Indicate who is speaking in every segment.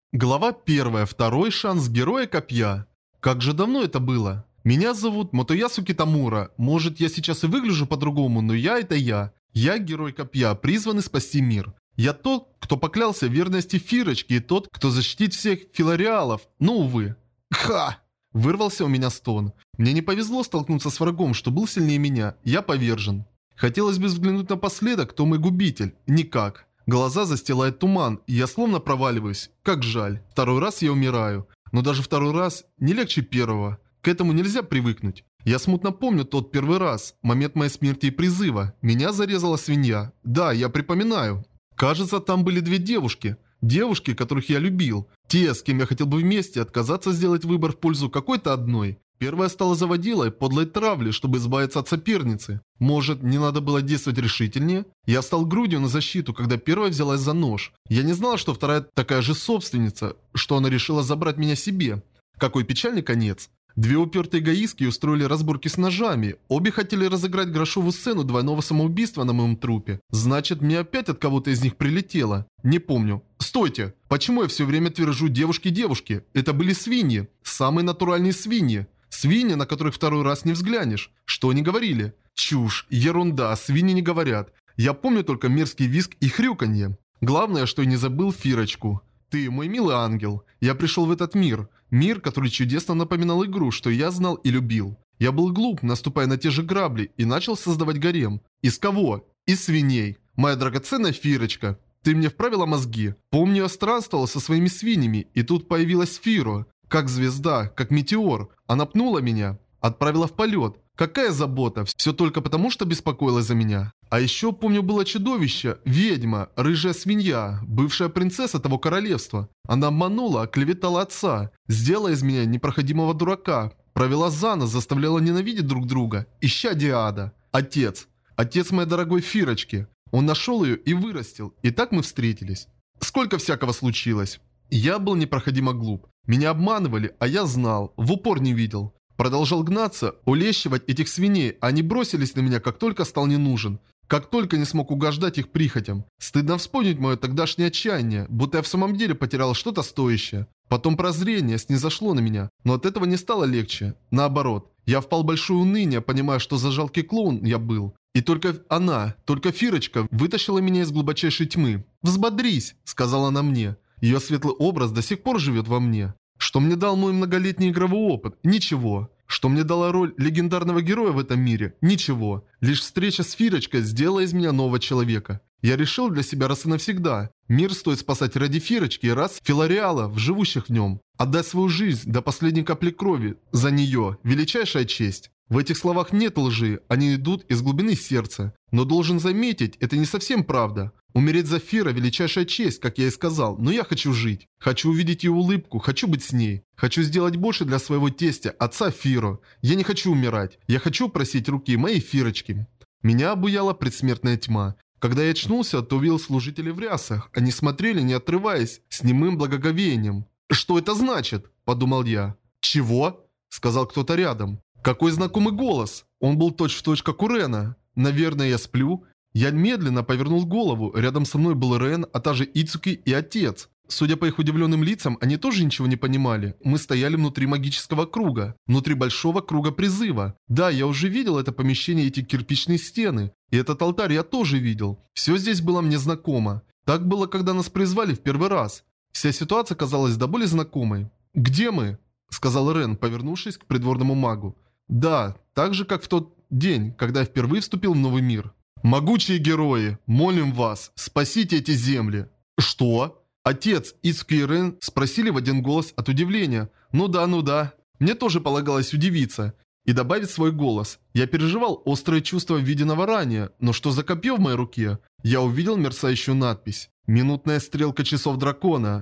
Speaker 1: Глава 1. Второй шанс Героя Копья. Как же давно это было? Меня зовут Мотоясу Китамура. Может, я сейчас и выгляжу по-другому, но я это я. Я Герой Копья, призванный спасти мир. Я тот, кто поклялся в верности Фирочке, и тот, кто защитит всех филариалов. Но, увы. Ха! Вырвался у меня стон. Мне не повезло столкнуться с врагом, что был сильнее меня. Я повержен. Хотелось бы взглянуть напоследок, кто мой губитель. Никак. Глаза застилает туман, и я словно проваливаюсь. Как жаль. Второй раз я умираю. Но даже второй раз не легче первого. К этому нельзя привыкнуть. Я смутно помню тот первый раз. Момент моей смерти и призыва. Меня зарезала свинья. Да, я припоминаю. Кажется, там были две девушки. Девушки, которых я любил. Те, с кем я хотел бы вместе отказаться сделать выбор в пользу какой-то одной. Первая стала заводилой подлой травли, чтобы избавиться от соперницы. Может, не надо было действовать решительнее? Я встал грудью на защиту, когда первая взялась за нож. Я не знал, что вторая такая же собственница, что она решила забрать меня себе. Какой печальный конец. Две упертые эгоистки устроили разборки с ножами. Обе хотели разыграть грошовую сцену двойного самоубийства на моем трупе. Значит, мне опять от кого-то из них прилетело. Не помню. Стойте! Почему я все время твержу девушки-девушки? Это были свиньи. Самые натуральные свиньи. Свиньи, на которых второй раз не взглянешь. Что они говорили? Чушь, ерунда, свиньи не говорят. Я помню только мерзкий визг и хрюканье. Главное, что я не забыл Фирочку. Ты, мой милый ангел. Я пришел в этот мир. Мир, который чудесно напоминал игру, что я знал и любил. Я был глуп, наступая на те же грабли, и начал создавать гарем. Из кого? Из свиней. Моя драгоценная Фирочка. Ты мне вправила мозги. Помню, я странствовал со своими свиньями, и тут появилась Фиро. Как звезда, как метеор. Она пнула меня. Отправила в полет. Какая забота. Все только потому, что беспокоилась за меня. А еще, помню, было чудовище. Ведьма. Рыжая свинья. Бывшая принцесса того королевства. Она обманула, оклеветала отца. Сделала из меня непроходимого дурака. Провела за нос, заставляла ненавидеть друг друга. Ища Диада. Отец. Отец моей дорогой Фирочки. Он нашел ее и вырастил. И так мы встретились. Сколько всякого случилось. Я был непроходимо глуп. Меня обманывали, а я знал, в упор не видел. Продолжал гнаться, улещивать этих свиней, они бросились на меня, как только стал не нужен. Как только не смог угождать их прихотям. Стыдно вспомнить мое тогдашнее отчаяние, будто я в самом деле потерял что-то стоящее. Потом прозрение снизошло на меня, но от этого не стало легче. Наоборот, я впал в большое уныние, понимая, что за жалкий клоун я был. И только она, только Фирочка вытащила меня из глубочайшей тьмы. «Взбодрись», — сказала она мне. Ее светлый образ до сих пор живет во мне. Что мне дал мой многолетний игровой опыт? Ничего. Что мне дала роль легендарного героя в этом мире? Ничего. Лишь встреча с Фирочкой сделала из меня нового человека. Я решил для себя раз и навсегда. Мир стоит спасать ради Фирочки и раз филариалов, живущих в нем. Отдать свою жизнь до последней капли крови. За нее. Величайшая честь. В этих словах нет лжи, они идут из глубины сердца. Но должен заметить, это не совсем правда. Умереть за Фира – величайшая честь, как я и сказал, но я хочу жить. Хочу увидеть ее улыбку, хочу быть с ней. Хочу сделать больше для своего тестя, отца Фиро. Я не хочу умирать. Я хочу просить руки моей Фирочки. Меня обуяла предсмертная тьма. Когда я очнулся, то увидел служителей в рясах. Они смотрели, не отрываясь, с немым благоговением. «Что это значит?» – подумал я. «Чего?» – сказал кто-то рядом. Какой знакомый голос. Он был точь-в-точь, как у Рена. Наверное, я сплю. Я медленно повернул голову. Рядом со мной был Рен, а также Ицуки и отец. Судя по их удивленным лицам, они тоже ничего не понимали. Мы стояли внутри магического круга. Внутри большого круга призыва. Да, я уже видел это помещение, эти кирпичные стены. И этот алтарь я тоже видел. Все здесь было мне знакомо. Так было, когда нас призвали в первый раз. Вся ситуация казалась до боли знакомой. «Где мы?» – сказал Рен, повернувшись к придворному магу. «Да, так же, как в тот день, когда я впервые вступил в новый мир. Могучие герои, молим вас, спасите эти земли». «Что?» Отец, Ицуки и Рен спросили в один голос от удивления. Ну да. Мне тоже полагалось удивиться. И добавить свой голос. Я переживал острые чувства виденного ранее, но что за копье в моей руке? Я увидел мерцающую надпись. Минутная стрелка часов дракона.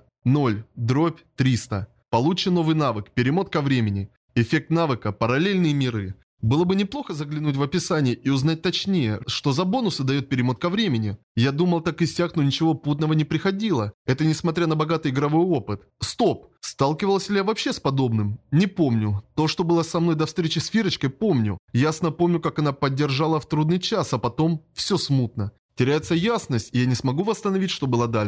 Speaker 1: 0/300. Получен новый навык, перемотка времени. Эффект навыка «Параллельные миры». Было бы неплохо заглянуть в описание и узнать точнее, что за бонусы дает перемотка времени. Я думал так и сяк, но ничего путного не приходило. Это несмотря на богатый игровой опыт. Стоп! Сталкивался ли я вообще с подобным? Не помню. То, что было со мной до встречи с Фирочкой, помню. Ясно помню, как она поддержала в трудный час, а потом все смутно. Теряется ясность, и я не смогу восстановить, что было дальше.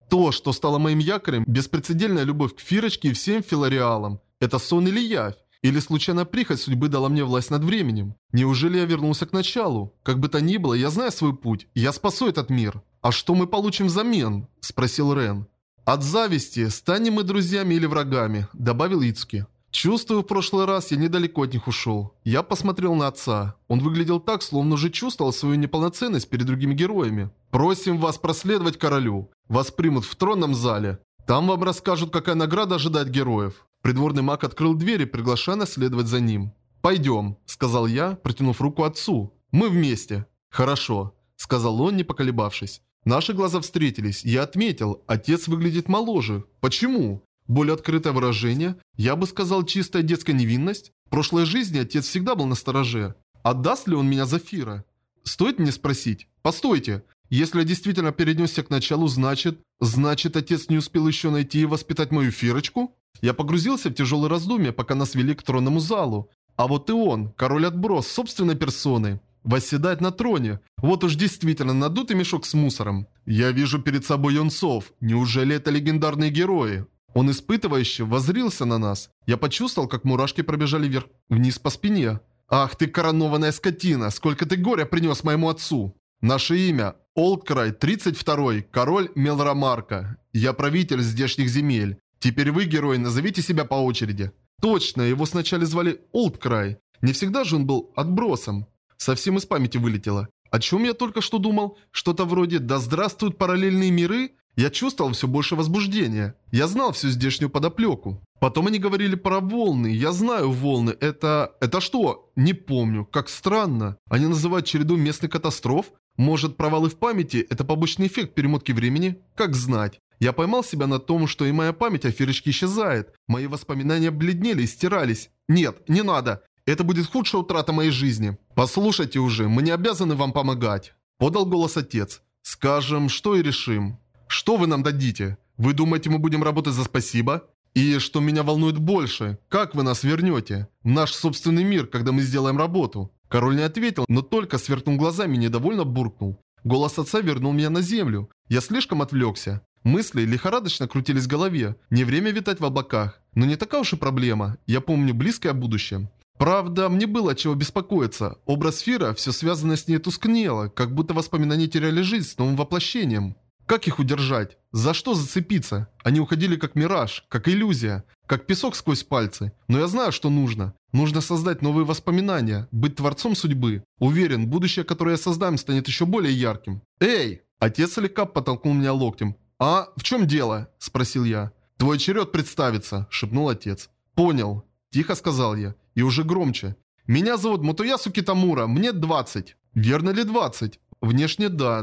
Speaker 1: То, что стало моим якорем, беспрецедентная любовь к Фирочке и всем филариалам. Это сон или явь? Или случайная прихоть судьбы дала мне власть над временем? Неужели я вернулся к началу? Как бы то ни было, я знаю свой путь. Я спасу этот мир. А что мы получим взамен? Спросил Рен. От зависти, станем мы друзьями или врагами, добавил Ицуки. Чувствую, в прошлый раз я недалеко от них ушел. Я посмотрел на отца. Он выглядел так, словно уже чувствовал свою неполноценность перед другими героями. Просим вас проследовать королю. Вас примут в тронном зале. Там вам расскажут, какая награда ожидает героев. Придворный маг открыл дверь, приглашая нас следовать за ним. «Пойдем», — сказал я, протянув руку отцу. «Мы вместе». «Хорошо», — сказал он, не поколебавшись. Наши глаза встретились. Я отметил, отец выглядит моложе. Почему? Более открытое выражение? Я бы сказал, чистая детская невинность? В прошлой жизни отец всегда был настороже. Отдаст ли он меня за Фира? Стоит мне спросить? Постойте. Если я действительно перенесся к началу, значит, отец не успел еще найти и воспитать мою Фирочку? Я погрузился в тяжелые раздумья, пока нас вели к тронному залу. А вот и он, король-отброс, собственной персоной. Восседает на троне. Вот уж действительно надутый мешок с мусором. Я вижу перед собой юнцов. Неужели это легендарные герои? Он испытывающе воззрился на нас. Я почувствовал, как мурашки пробежали вверх-вниз по спине. «Ах ты, коронованная скотина! Сколько ты горя принес моему отцу!» «Наше имя – Олдкрай 32-й, король Мелрамарка. Я правитель здешних земель. Теперь вы, герои, назовите себя по очереди». Точно, его сначала звали Олдкрай. Не всегда же он был отбросом. Совсем из памяти вылетело. О чем я только что думал? Что-то вроде «Да здравствуют параллельные миры»? Я чувствовал все больше возбуждения. Я знал всю здешнюю подоплеку. Потом они говорили про волны. Я знаю волны. Это что? Не помню. Как странно. Они называют череду местных катастроф? Может, провалы в памяти – это побочный эффект перемотки времени? Как знать. Я поймал себя на том, что и моя память о Фирочке исчезает. Мои воспоминания бледнели и стирались. Нет, не надо. Это будет худшая утрата моей жизни. Послушайте уже, мы не обязаны вам помогать. Подал голос отец. Скажем, что и решим. Что вы нам дадите? Вы думаете, мы будем работать за спасибо? И что меня волнует больше, как вы нас вернете? В наш собственный мир, когда мы сделаем работу? Король не ответил, но только сверкнул глазами и недовольно буркнул. Голос отца вернул меня на землю. Я слишком отвлекся. Мысли лихорадочно крутились в голове. Не время витать в облаках. Но не такая уж и проблема. Я помню близкое будущее. Правда, мне было от чего беспокоиться. Образ Фира, все связанное с ней тускнело, как будто воспоминания теряли жизнь с новым воплощением. Как их удержать? За что зацепиться? Они уходили как мираж, как иллюзия, как песок сквозь пальцы. Но я знаю, что нужно. Нужно создать новые воспоминания, быть творцом судьбы. Уверен, будущее, которое я создам, станет еще более ярким. «Эй!» Отец слегка подтолкнул меня локтем. «А, в чем дело?» – спросил я. «Твой черед представиться», – шепнул отец. «Понял», – тихо сказал я. И уже громче. «Меня зовут Мотоясу Китамура, мне 20. Верно ли 20? Внешне да,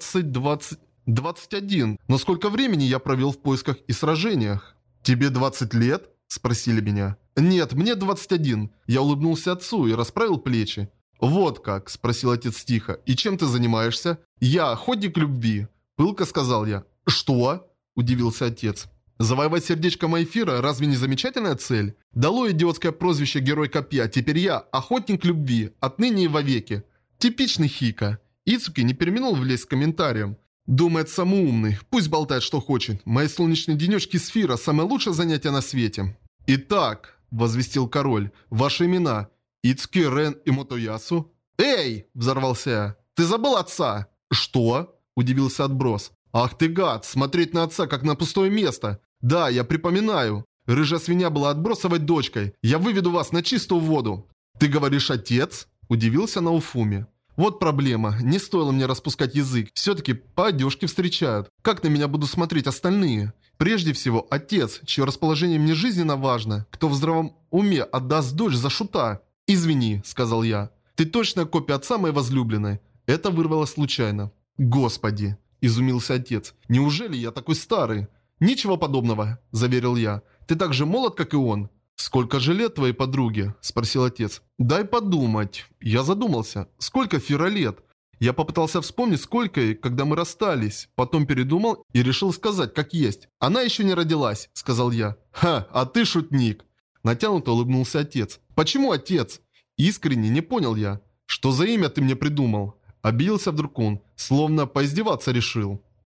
Speaker 1: 21. Но сколько времени я провел в поисках и сражениях?» «Тебе 20 лет?» – спросили меня. «Нет, мне 21. Я улыбнулся отцу и расправил плечи. «Вот как?» – спросил отец тихо. «И чем ты занимаешься?» «Я охотник любви», – пылко сказал я. «Что?» – удивился отец. «Завоевать сердечко Майфира разве не замечательная цель? Дало идиотское прозвище Герой Копья, теперь я охотник любви, отныне и вовеки». Типичный Хика. Ицуки не переминул влезть с комментарием. «Думает самоумный, пусть болтает что хочет. Мои солнечные денечки Сфира – самое лучшее занятие на свете». «Итак», – возвестил король, – «ваши имена. Ицуки, Рен и Мотоясу». «Эй!» – взорвался я. «Ты забыл отца?» «Что?» – удивился отброс. «Ах ты гад, смотреть на отца, как на пустое место. Да, я припоминаю. Рыжая свинья была отбросовой дочкой. Я выведу вас на чистую воду». «Ты говоришь, отец?» – удивился Науфуми. «Вот проблема. Не стоило мне распускать язык. Все-таки по одежке встречают. Как на меня будут смотреть остальные? Прежде всего, отец, чье расположение мне жизненно важно. Кто в здравом уме отдаст дочь за шута?» «Извини», – сказал я. «Ты точная копия отца моей возлюбленной». Это вырвалось случайно. «Господи!» – изумился отец. «Неужели я такой старый?» «Ничего подобного», – заверил я. «Ты так же молод, как и он». «Сколько же лет твоей подруге?» – спросил отец. «Дай подумать». Я задумался. «Сколько Фира лет?» Я попытался вспомнить, сколько ей, когда мы расстались. Потом передумал и решил сказать, как есть. «Она еще не родилась», – сказал я. «Ха, а ты шутник». Натянуто улыбнулся отец. «Почему отец?» Искренне не понял я. «Что за имя ты мне придумал?» Обиделся вдруг он, словно поиздеваться решил.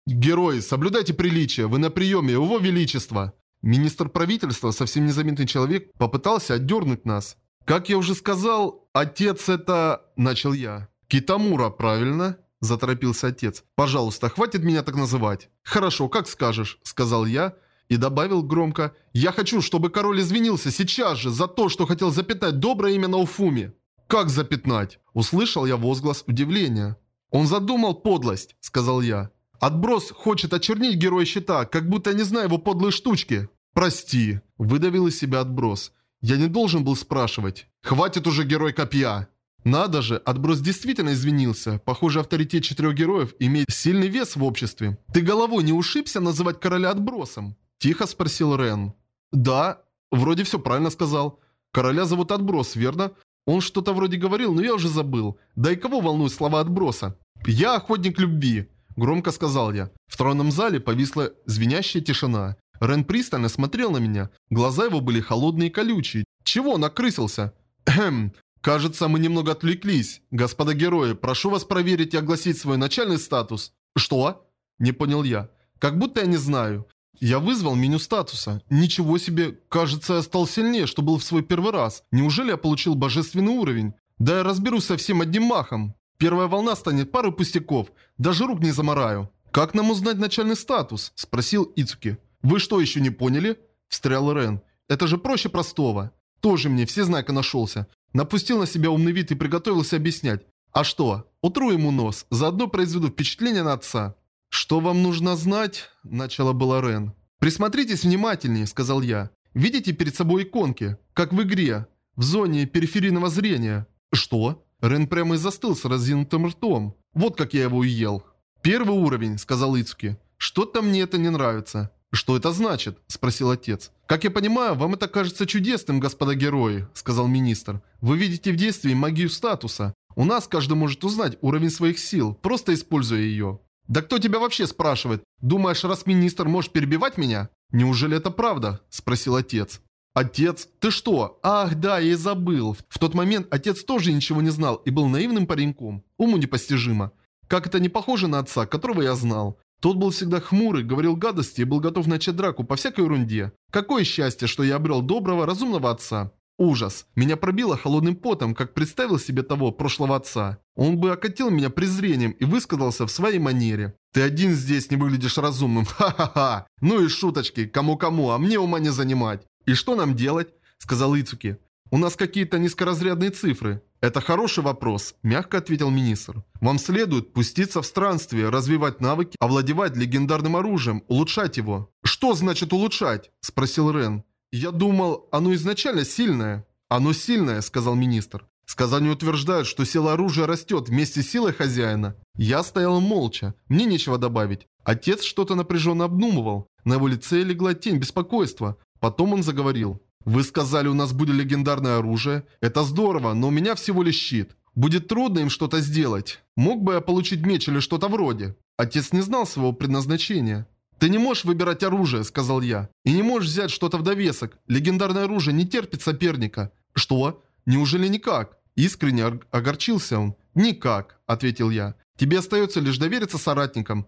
Speaker 1: «Герои, соблюдайте приличие, вы на приеме, его величество!» Министр правительства, совсем незаметный человек, попытался отдернуть нас. «Как я уже сказал, отец это...» – начал я. «Китамура, правильно?» – заторопился отец. «Пожалуйста, хватит меня так называть». «Хорошо, как скажешь», – сказал я и добавил громко. «Я хочу, чтобы король извинился сейчас же за то, что хотел запятнать доброе имя Наофуми». «Как запятнать?» – услышал я возглас удивления. «Он задумал подлость», – сказал я. «Отброс хочет очернить героя щита, как будто я не знаю его подлые штучки». «Прости», – выдавил из себя отброс. «Я не должен был спрашивать. Хватит уже, герой копья!» Надо же, отброс действительно извинился. Похоже, авторитет 4 героев имеет сильный вес в обществе. «Ты головой не ушибся называть короля отбросом?» – тихо спросил Рен. «Да, вроде все правильно сказал. Короля зовут Отброс, верно? Он что-то вроде говорил, но я уже забыл. Да и кого волнуют слова Отброса?» «Я охотник любви», – громко сказал я. В тронном зале повисла звенящая тишина. Рен пристально смотрел на меня. Глаза его были холодные и колючие. Чего он окрысился? «Эхм. Кажется, мы немного отвлеклись. Господа герои, прошу вас проверить и огласить свой начальный статус». «Что?» – не понял я. «Как будто я не знаю». Я вызвал меню статуса. Ничего себе, кажется, я стал сильнее, что был в свой первый раз. Неужели я получил божественный уровень? Да я разберусь со всем одним махом. Первая волна станет парой пустяков. Даже рук не замараю. «Как нам узнать начальный статус?» – спросил Ицуки. «Вы что, еще не поняли?» – встрял Рен. «Это же проще простого». Тоже мне всезнака нашелся. Напустил на себя умный вид и приготовился объяснять. «А что? Утру ему нос. Заодно произведу впечатление на отца». «Что вам нужно знать?» – начала была Рен. «Присмотритесь внимательнее», – сказал я. «Видите перед собой иконки? Как в игре. В зоне периферийного зрения». «Что?» Рен прямо и застыл с разинутым ртом. Вот как я его и ел. «Первый уровень», – сказал Ицуки. «Что-то мне это не нравится». «Что это значит?» – спросил отец. «Как я понимаю, вам это кажется чудесным, господа герои», – сказал министр. «Вы видите в действии магию статуса. У нас каждый может узнать уровень своих сил, просто используя ее». «Да кто тебя вообще спрашивает? Думаешь, раз министр может перебивать меня?» «Неужели это правда?» – спросил отец. «Отец? Ты что? Ах, да, я и забыл. В тот момент отец тоже ничего не знал и был наивным пареньком. Уму непостижимо. Как это не похоже на отца, которого я знал. Тот был всегда хмурый, говорил гадости и был готов начать драку по всякой ерунде. Какое счастье, что я обрел доброго, разумного отца. Ужас. Меня пробило холодным потом, как представил себе того прошлого отца. Он бы окатил меня презрением и высказался в своей манере. «Ты один здесь не выглядишь разумным. Ха-ха-ха. Ну и шуточки. Кому-кому, а мне ума не занимать». «И что нам делать?» – сказал Ицуки. «У нас какие-то низкоразрядные цифры». «Это хороший вопрос», – мягко ответил министр. «Вам следует пуститься в странствие, развивать навыки, овладевать легендарным оружием, улучшать его». «Что значит улучшать?» – спросил Рен. «Я думал, оно изначально сильное». «Оно сильное», – сказал министр. «Сказания утверждают, что сила оружия растет вместе с силой хозяина». Я стоял молча. Мне нечего добавить. Отец что-то напряженно обдумывал. На его лице легла тень беспокойства. Потом он заговорил. «Вы сказали, у нас будет легендарное оружие. Это здорово, но у меня всего лишь щит. Будет трудно им что-то сделать. Мог бы я получить меч или что-то вроде?» Отец не знал своего предназначения. «Ты не можешь выбирать оружие», — сказал я. «И не можешь взять что-то в довесок. Легендарное оружие не терпит соперника». «Что? Неужели никак?» Искренне огорчился он. «Никак», — ответил я. «Тебе остается лишь довериться соратникам.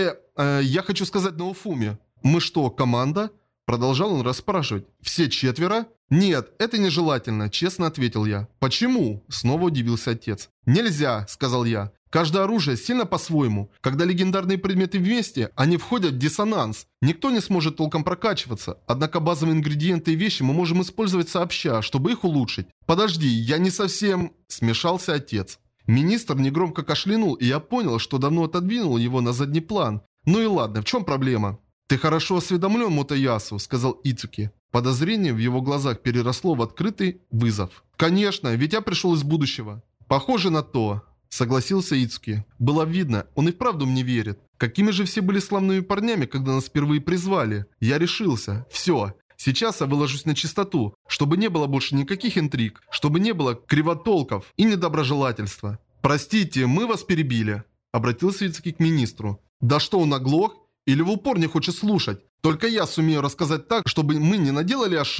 Speaker 1: Я хочу сказать Наофуми». «Мы что, команда?» Продолжал он расспрашивать. «Все четверо?» «Нет, это нежелательно», честно ответил я. «Почему?» Снова удивился отец. «Нельзя», сказал я. «Каждое оружие сильно по-своему. Когда легендарные предметы вместе, они входят в диссонанс. Никто не сможет толком прокачиваться. Однако базовые ингредиенты и вещи мы можем использовать сообща, чтобы их улучшить». «Подожди, я не совсем...» Смешался отец. Министр негромко кашлянул, и я понял, что давно отодвинул его на задний план. «Ну и ладно, в чем проблема?» «Ты хорошо осведомлен, Мотоясу», — сказал Ицуки. Подозрение в его глазах переросло в открытый вызов. «Конечно, ведь я пришел из будущего». «Похоже на то», — согласился Ицуки. Было видно, он и вправду мне верит. Какими же все были славными парнями, когда нас впервые призвали. Я решился. Все. Сейчас я выложусь на чистоту, чтобы не было больше никаких интриг, чтобы не было кривотолков и недоброжелательства. «Простите, мы вас перебили», — обратился Ицуки к министру. «Да что, он оглох? Или в упор не хочет слушать? Только я сумею рассказать так, чтобы мы не наделали ошибок».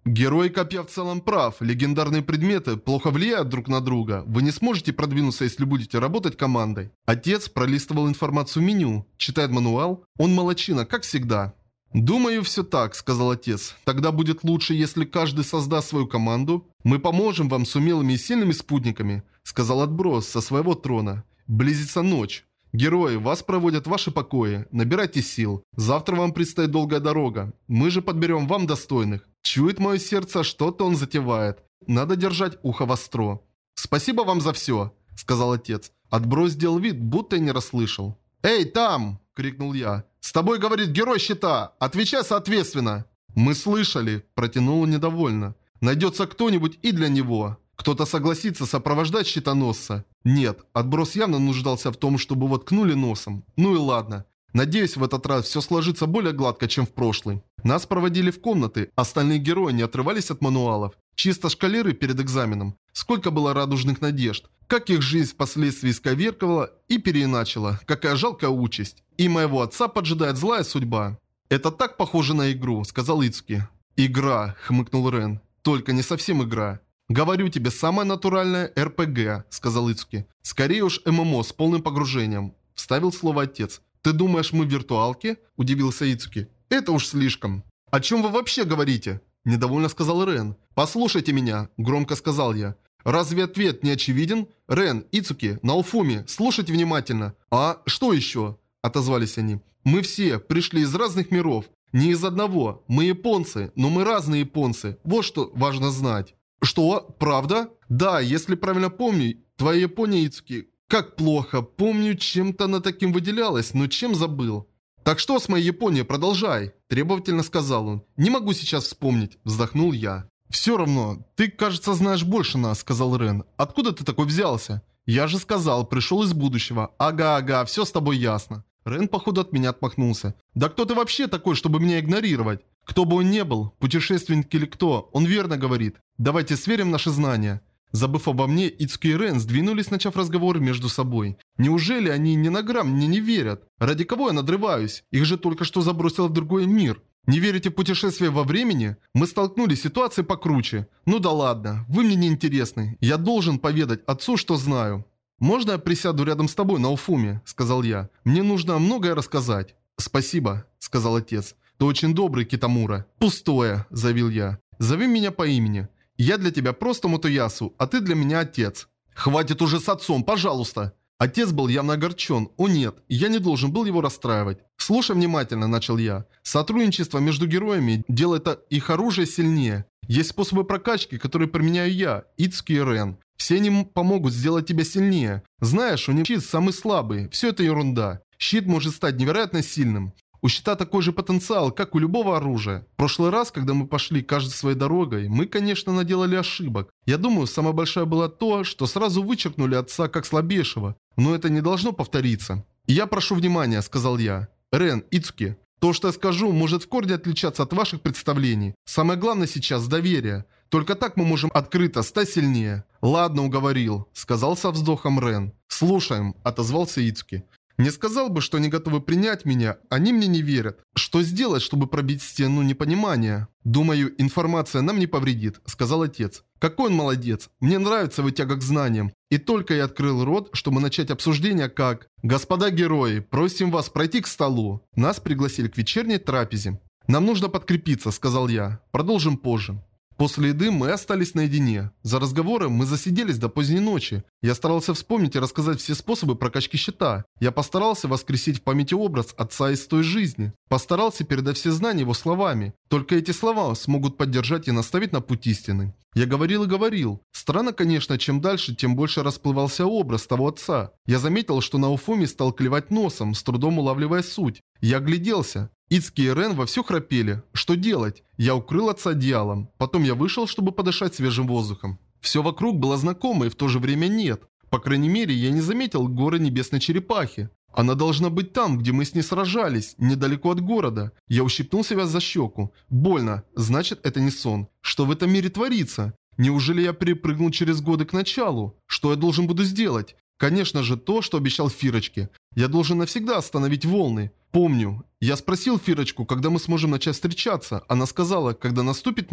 Speaker 1: Герой копья в целом прав. Легендарные предметы плохо влияют друг на друга. Вы не сможете продвинуться, если будете работать командой. Отец пролистывал информацию в меню, читает мануал. Он молодчина, как всегда. «Думаю, все так», — сказал отец. «Тогда будет лучше, если каждый создаст свою команду. Мы поможем вам с умелыми и сильными спутниками», — сказал отброс со своего трона. «Близится ночь. Герои, вас проводят в ваши покои. Набирайте сил. Завтра вам предстоит долгая дорога. Мы же подберем вам достойных. Чует мое сердце, что-то он затевает. Надо держать ухо востро». «Спасибо вам за все», — сказал отец. Отброс сделал вид, будто и не расслышал. «Эй, там!» — крикнул я. «С тобой говорит герой щита! Отвечай соответственно!» «Мы слышали!» — протянул он недовольно. «Найдется кто-нибудь и для него. Кто-то согласится сопровождать щитоносца?» «Нет, отброс явно нуждался в том, чтобы воткнули носом. Ну и ладно. Надеюсь, в этот раз все сложится более гладко, чем в прошлый». Нас проводили в комнаты, остальные герои не отрывались от мануалов. Чисто шкалеры перед экзаменом. Сколько было радужных надежд. Как их жизнь впоследствии исковеркивала и переиначила. Какая жалкая участь. И моего отца поджидает злая судьба. «Это так похоже на игру», — сказал Ицуки. «Игра», — хмыкнул Рен. «Только не совсем игра». «Говорю тебе, самая натуральная РПГ», — сказал Ицуки. «Скорее уж ММО с полным погружением», — вставил слово отец. «Ты думаешь, мы в виртуалке?» – удивился Ицуки. «Это уж слишком». «О чем вы вообще говорите?» – недовольно сказал Рен. «Послушайте меня», – громко сказал я. «Разве ответ не очевиден? Рен, Ицуки, Наофуми, слушайте внимательно». «А что еще?» – отозвались они. «Мы все пришли из разных миров. Не из одного. Мы японцы, но мы разные японцы. Вот что важно знать». «Что? Правда?» «Да, если правильно помню, твоя Япония, Ицуки...» «Как плохо. Помню, чем-то она таким выделялась, но чем забыл?» «Так что с моей Японией? Продолжай!» – требовательно сказал он. «Не могу сейчас вспомнить», – вздохнул я. «Все равно, ты, кажется, знаешь больше нас», – сказал Рен. «Откуда ты такой взялся?» «Я же сказал, пришел из будущего». «Ага, все с тобой ясно». Рен, походу, от меня отмахнулся. «Да кто ты вообще такой, чтобы меня игнорировать?» «Кто бы он ни был, путешественник или кто, он верно говорит. Давайте сверим наши знания». Забыв обо мне, Ицуки и Рен сдвинулись, начав разговор между собой. Неужели они ни на грамм мне не верят? Ради кого я надрываюсь? Их же только что забросило в другой мир. Не верите в путешествие во времени? Мы столкнулись с ситуацией покруче. Ну да ладно, вы мне не интересны. Я должен поведать отцу, что знаю. «Можно я присяду рядом с тобой, Наофуми?» – сказал я. «Мне нужно многое рассказать». «Спасибо», – сказал отец. «Ты очень добрый, Китамура». «Пустое», – заявил я. «Зови меня по имени. Я для тебя просто Мотоясу, а ты для меня отец». «Хватит уже с отцом, пожалуйста!» Отец был явно огорчен. О нет, я не должен был его расстраивать. «Слушай внимательно», – начал я. «Сотрудничество между героями делает их оружие сильнее. Есть способы прокачки, которые применяю я, Ицуки и Рен. Все они помогут сделать тебя сильнее. Знаешь, у них щит самый слабый. Все это ерунда. Щит может стать невероятно сильным. У щита такой же потенциал, как у любого оружия. В прошлый раз, когда мы пошли каждой своей дорогой, мы, конечно, наделали ошибок. Я думаю, самое большое было то, что сразу вычеркнули отца как слабейшего. Но это не должно повториться. «Я прошу внимания», — сказал я. «Рен, Ицуки, то, что я скажу, может в корне отличаться от ваших представлений. Самое главное сейчас — доверие. Только так мы можем открыто стать сильнее». «Ладно, уговорил», — сказал со вздохом Рен. «Слушаем», — отозвался Ицуки. «Не сказал бы, что они готовы принять меня, они мне не верят. Что сделать, чтобы пробить стену непонимания?» «Думаю, информация нам не повредит», — сказал отец. «Какой он молодец. Мне нравится его тяга к знаниям». И только я открыл рот, чтобы начать обсуждение, как... «Господа герои, просим вас пройти к столу». Нас пригласили к вечерней трапезе. «Нам нужно подкрепиться», — сказал я. «Продолжим позже». После еды мы остались наедине. За разговором мы засиделись до поздней ночи. Я старался вспомнить и рассказать все способы прокачки щита. Я постарался воскресить в памяти образ отца из той жизни. Постарался передать все знания его словами. Только эти слова смогут поддержать и наставить на путь истины. Я говорил и говорил. Странно, конечно, чем дальше, тем больше расплывался образ того отца. Я заметил, что Наофуми стал клевать носом, с трудом улавливая суть. Я огляделся. Ицуки и Рен вовсю храпели. Что делать? Я укрыл отца одеялом. Потом я вышел, чтобы подышать свежим воздухом. Все вокруг было знакомо и в то же время нет. По крайней мере, я не заметил горы небесной черепахи. Она должна быть там, где мы с ней сражались, недалеко от города. Я ущипнул себя за щеку. Больно. Значит, это не сон. Что в этом мире творится? Неужели я перепрыгнул через годы к началу? Что я должен буду сделать? Конечно же, то, что обещал Фирочке. Я должен навсегда остановить волны. Помню. Я спросил Фирочку, когда мы сможем начать встречаться. Она сказала, когда наступит мир.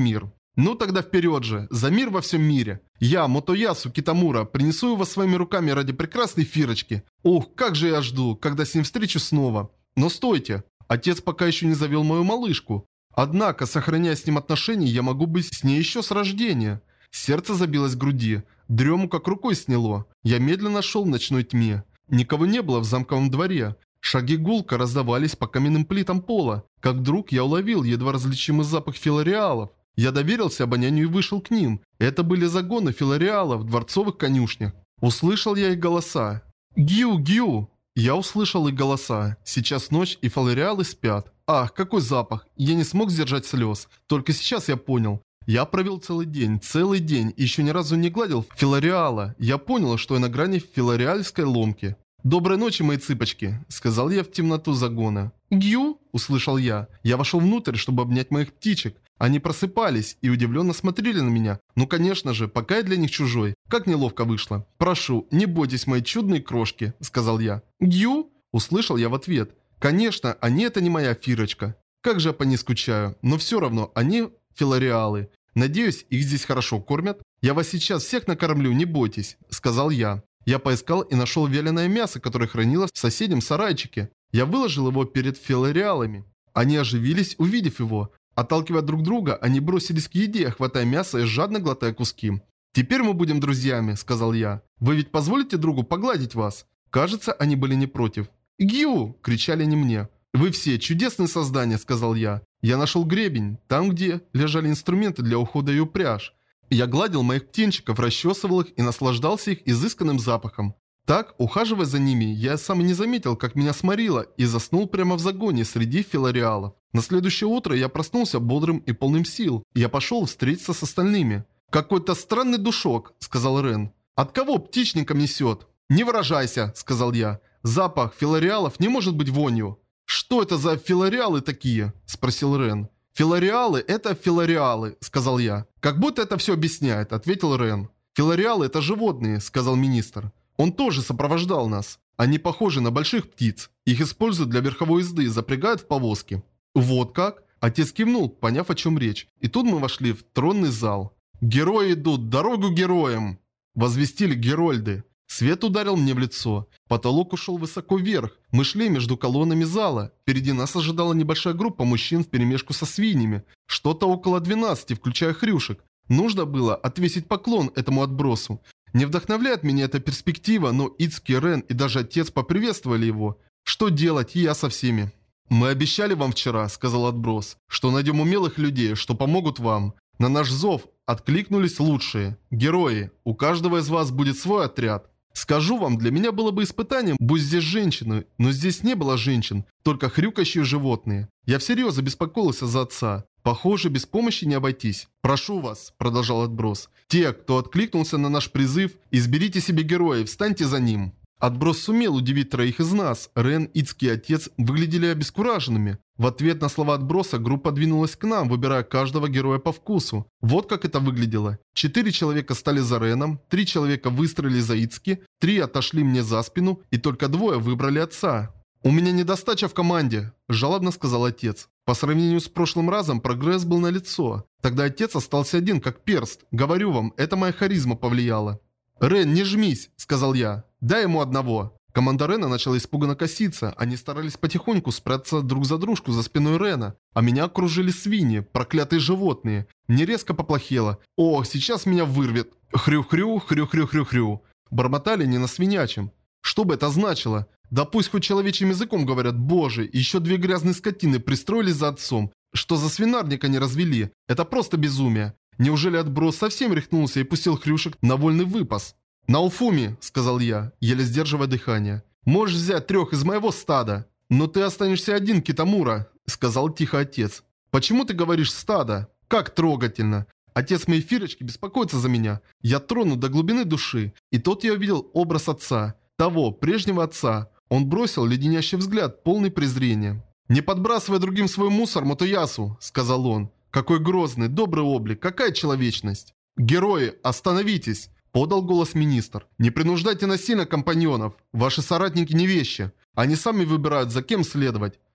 Speaker 1: Ну тогда вперед же, за мир во всем мире. Я, Мотоясу Китамура, принесу его своими руками ради прекрасной Фирочки. Ух, как же я жду, когда с ним встречу снова. Но стойте, отец пока еще не завел мою малышку. Однако, сохраняя с ним отношения, я могу быть с ней еще с рождения. Сердце забилось в груди. Дрему как рукой сняло. Я медленно шел в ночной тьме. Никого не было в замковом дворе. Шаги гулко раздавались по каменным плитам пола. Как вдруг я уловил едва различимый запах филореалов. Я доверился обонянию и вышел к ним. Это были загоны филореалов в дворцовых конюшнях. Услышал я их голоса. «Гью-гью!» Я услышал их голоса. Сейчас ночь, и филореалы спят. Ах, какой запах! Я не смог сдержать слез. Только сейчас я понял. Я провел целый день, и еще ни разу не гладил филореала. Я понял, что я на грани филореальской ломки. «Доброй ночи, мои цыпочки», — сказал я в темноту загона. «Гью?» — услышал я. Я вошел внутрь, чтобы обнять моих птичек. Они просыпались и удивленно смотрели на меня. Ну конечно же, пока я для них чужой. Как неловко вышло. «Прошу, не бойтесь, мои чудные крошки», — сказал я. «Гью?» — услышал я в ответ. «Конечно, они это не моя Фирочка. Как же я по ней скучаю. Но все равно, они филореалы. Надеюсь, их здесь хорошо кормят. Я вас сейчас всех накормлю, не бойтесь», — сказал я. Я поискал и нашел вяленое мясо, которое хранилось в соседнем сарайчике. Я выложил его перед филореалами. Они оживились, увидев его. Отталкивая друг друга, они бросились к еде, хватая мясо и жадно глотая куски. «Теперь мы будем друзьями», — сказал я. «Вы ведь позволите другу погладить вас?» Кажется, они были не против. «Гью!» — кричали они мне. «Вы все чудесные создания», — сказал я. Я нашел гребень, там, где лежали инструменты для ухода и упряжь. Я гладил моих птенчиков, расчесывал их и наслаждался их изысканным запахом. Так, ухаживая за ними, я сам и не заметил, как меня сморило, и заснул прямо в загоне среди филореалов. На следующее утро я проснулся бодрым и полным сил. Я пошел встретиться с остальными. «Какой-то странный душок», — сказал Рен. «От кого птичником несет?» «Не выражайся», — сказал я. «Запах филореалов не может быть вонью». «Что это за филореалы такие?» — спросил Рен. «Филореалы – это филореалы», – сказал я. «Как будто это все объясняет», – ответил Рен. «Филореалы – это животные», – сказал министр. «Он тоже сопровождал нас. Они похожи на больших птиц. Их используют для верховой езды и запрягают в повозки». «Вот как?» Отец кивнул, поняв, о чем речь. И тут мы вошли в тронный зал. «Герои идут, дорогу героям!» Возвестили герольды. Свет ударил мне в лицо. Потолок ушел высоко вверх. Мы шли между колоннами зала. Впереди нас ожидала небольшая группа мужчин вперемешку со свиньями. Что-то около 12, включая хрюшек. Нужно было отвесить поклон этому отбросу. Не вдохновляет меня эта перспектива, но Ицки, Рен и даже отец поприветствовали его. Что делать, и я со всеми. «Мы обещали вам вчера», — сказал отброс, «что найдем умелых людей, что помогут вам. На наш зов откликнулись лучшие. Герои, у каждого из вас будет свой отряд. Скажу вам, для меня было бы испытанием, будь здесь женщины, но здесь не было женщин, только хрюкающие животные. Я всерьез забеспокоился за отца. Похоже, без помощи не обойтись. Прошу вас, продолжал отброс. Те, кто откликнулся на наш призыв, изберите себе героев, встаньте за ним. Отброс сумел удивить троих из нас. Рен, Ицки и отец выглядели обескураженными. В ответ на слова отброса группа двинулась к нам, выбирая каждого героя по вкусу. Вот как это выглядело. 4 человека стали за Реном, 3 человека выстроили за Ицки, 3 отошли мне за спину, и только 2 выбрали отца. «У меня недостача в команде», – жалобно сказал отец. По сравнению с прошлым разом прогресс был налицо. Тогда отец остался один, как перст. Говорю вам, это моя харизма повлияла. «Рен, не жмись», – сказал я. «Дай ему одного». Команда Рена начала испуганно коситься. Они старались потихоньку спрятаться друг за дружку за спиной Рена. А меня окружили свиньи, проклятые животные. Мне резко поплохело. «Ох, сейчас меня вырвет». Хрю-хрю, хрю-хрю-хрю-хрю. Бормотали не на свинячем. Что бы это значило? Да пусть хоть человечьим языком говорят. Боже, еще 2 грязные скотины пристроились за отцом. Что за свинарник они развели? Это просто безумие. Неужели отброс совсем рехнулся и пустил хрюшек на вольный выпас? «Науфуми», — сказал я, еле сдерживая дыхание. «Можешь взять 3 из моего стада». «Но ты останешься один, Китамура», — сказал тихо отец. «Почему ты говоришь «стадо»? Как трогательно. Отец моей Фирочки беспокоится за меня. Я тронут до глубины души. И тут я увидел образ отца. Того, прежнего отца. Он бросил леденящий взгляд, полный презрения. «Не подбрасывай другим свой мусор, Мотоясу», — сказал он. «Какой грозный, добрый облик, какая человечность!» «Герои, остановитесь!» — подал голос министр. «Не принуждайте насильно компаньонов. Ваши соратники не вещи. Они сами выбирают, за кем следовать».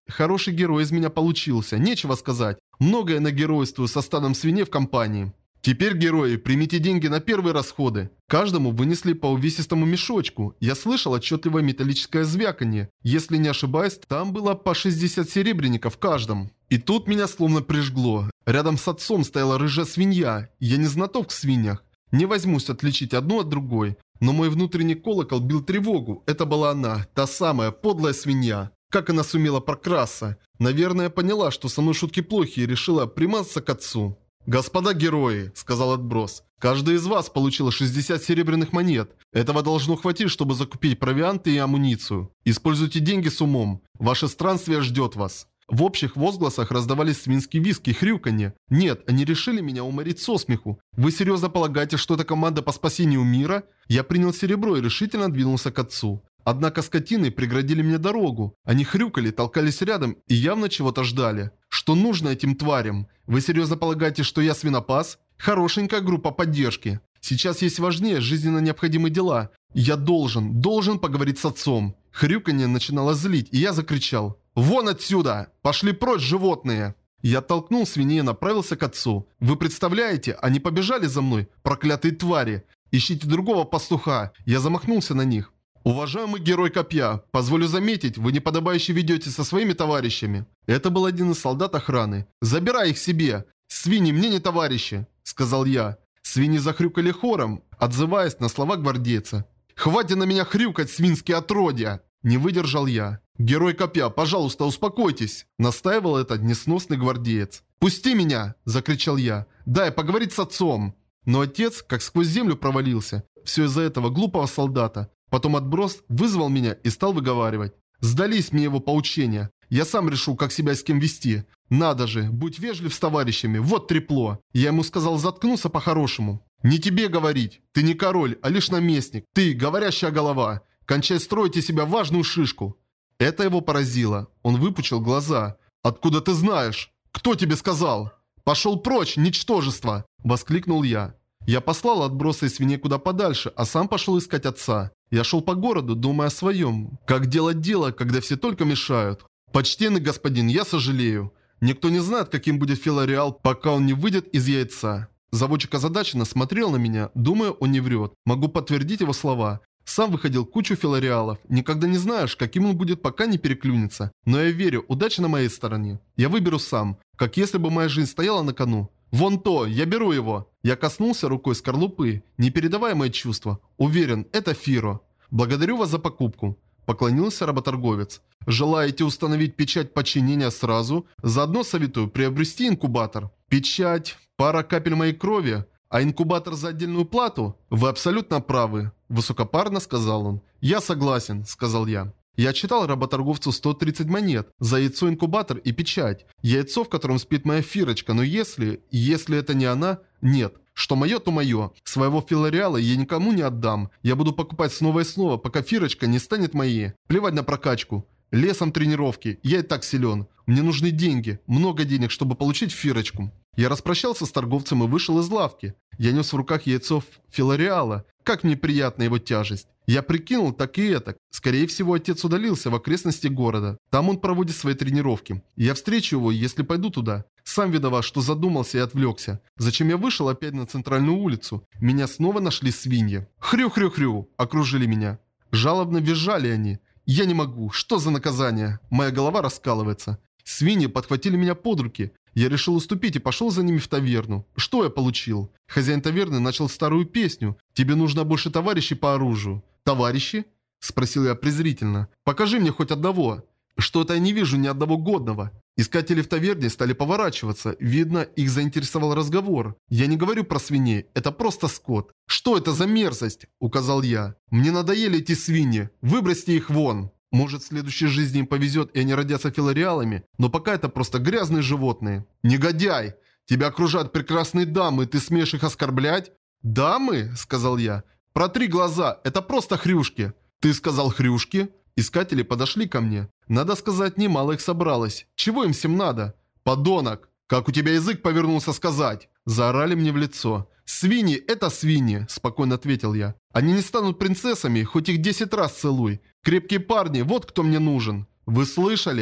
Speaker 1: Хороший герой из меня получился, нечего сказать. Многое нагеройствую со стадом свиней в компании. Теперь, герои, примите деньги на первые расходы. Каждому вынесли по увесистому мешочку. Я слышал отчетливое металлическое звяканье. Если не ошибаюсь, там было по 60 серебряников в каждом. И тут меня словно прижгло. Рядом с отцом стояла рыжая свинья. Я не знаток в свиньях. Не возьмусь отличить одну от другой. Но мой внутренний колокол бил тревогу. Это была она, та самая подлая свинья. Как она сумела прокрасться? Наверное, поняла, что со мной шутки плохие, и решила примазаться к отцу. «Господа герои», — сказал отброс, — «каждый из вас получил 60 серебряных монет. Этого должно хватить, чтобы закупить провианты и амуницию. Используйте деньги с умом. Ваше странствие ждет вас». В общих возгласах раздавались свинские визги и хрюканье. Нет, они решили меня уморить со смеху. Вы серьезно полагаете, что это команда по спасению мира? Я принял серебро и решительно двинулся к отцу. Однако скотины преградили мне дорогу. Они хрюкали, толкались рядом и явно чего-то ждали. Что нужно этим тварям? Вы серьезно полагаете, что я свинопас? Хорошенькая группа поддержки. Сейчас есть важнее жизненно необходимые дела. Я должен поговорить с отцом. Хрюканье начинало злить, и я закричал: «Вон отсюда! Пошли прочь, животные!» Я толкнул свиней и направился к отцу. Вы представляете, они побежали за мной, проклятые твари. Ищите другого пастуха. Я замахнулся на них. «Уважаемый герой копья, позволю заметить, вы неподобающе ведете со своими товарищами». Это был один из солдат охраны. «Забирай их себе! Свиньи мне не товарищи!» — сказал я. Свиньи захрюкали хором, отзываясь на слова гвардейца. «Хватит на меня хрюкать, свинские отродья!» Не выдержал я. «Герой копья, пожалуйста, успокойтесь!» — настаивал этот несносный гвардеец. «Пусти меня!» — закричал я. «Дай поговорить с отцом!» Но отец как сквозь землю провалился. Все из-за этого глупого солдата. Потом отброс вызвал меня и стал выговаривать. Сдались мне его поучения. Я сам решу, как себя с кем вести. Надо же, будь вежлив с товарищами, вот трепло. Я ему сказал заткнуться по-хорошему. Не тебе говорить. Ты не король, а лишь наместник. Ты, говорящая голова. Кончай строить из себя важную шишку. Это его поразило. Он выпучил глаза. «Откуда ты знаешь? Кто тебе сказал?» «Пошел прочь, ничтожество!» – воскликнул я. Я послал отбросы и свиней куда подальше, а сам пошел искать отца. Я шел по городу, думая о своем. Как делать дело, когда все только мешают? Почтенный господин, я сожалею. Никто не знает, каким будет Филариал, пока он не выйдет из яйца. Заводчик озадаченно смотрел на меня, думая, он не врет. Могу подтвердить его слова. Сам выходил кучу филариалов. Никогда не знаешь, каким он будет, пока не переклюнется. Но я верю, удача на моей стороне. Я выберу сам, как если бы моя жизнь стояла на кону. «Вон то, я беру его!» Я коснулся рукой скорлупы. Непередаваемое чувство. Уверен, это Фиро. «Благодарю вас за покупку», – поклонился работорговец. «Желаете установить печать подчинения сразу? Заодно советую приобрести инкубатор. Печать, пара капель моей крови, а инкубатор за отдельную плату? Вы абсолютно правы», – высокопарно сказал он. «Я согласен», – сказал я. Я отчитал работорговцу 130 монет за яйцо, инкубатор и печать. Яйцо, в котором спит моя Фирочка, но если это не она, нет. Что мое, то мое. Своего филариала я никому не отдам. Я буду покупать снова и снова, пока Фирочка не станет моей. Плевать на прокачку. Лесом тренировки. Я и так силен. Мне нужны деньги. Много денег, чтобы получить Фирочку. Я распрощался с торговцем и вышел из лавки. Я нес в руках яйцо филариала. Как мне приятна его тяжесть. Я прикинул так и этак. Скорее всего, отец удалился в окрестности города. Там он проводит свои тренировки. Я встречу его, если пойду туда. Сам виноват, что задумался и отвлекся. Зачем я вышел опять на центральную улицу? Меня снова нашли свиньи. Хрю-хрю-хрю. Окружили меня. Жалобно визжали они. Я не могу. Что за наказание? Моя голова раскалывается. Свиньи подхватили меня под руки. Я решил уступить и пошел за ними в таверну. Что я получил? Хозяин таверны начал старую песню. «Тебе нужно больше товарищей по оружию». «Товарищи?» – спросил я презрительно. «Покажи мне хоть одного». Что-то я не вижу ни одного годного. Искатели в таверне стали поворачиваться. Видно, их заинтересовал разговор. Я не говорю про свиней, это просто скот. «Что это за мерзость?» – указал я. «Мне надоели эти свиньи. Выбросьте их вон». Может, в следующей жизни им повезет и они родятся филариалами, но пока это просто грязные животные. «Негодяй! Тебя окружают прекрасные дамы, и ты смеешь их оскорблять?» «Дамы?» – сказал я. «Протри глаза, это просто хрюшки». «Ты сказал хрюшки?» Искатели подошли ко мне. Надо сказать, немало их собралось. Чего им всем надо? «Подонок! Как у тебя язык повернулся сказать?» Заорали мне в лицо. «Свиньи – это свиньи», – спокойно ответил я. «Они не станут принцессами, хоть их 10 раз целуй. Крепкие парни, вот кто мне нужен». «Вы слышали?»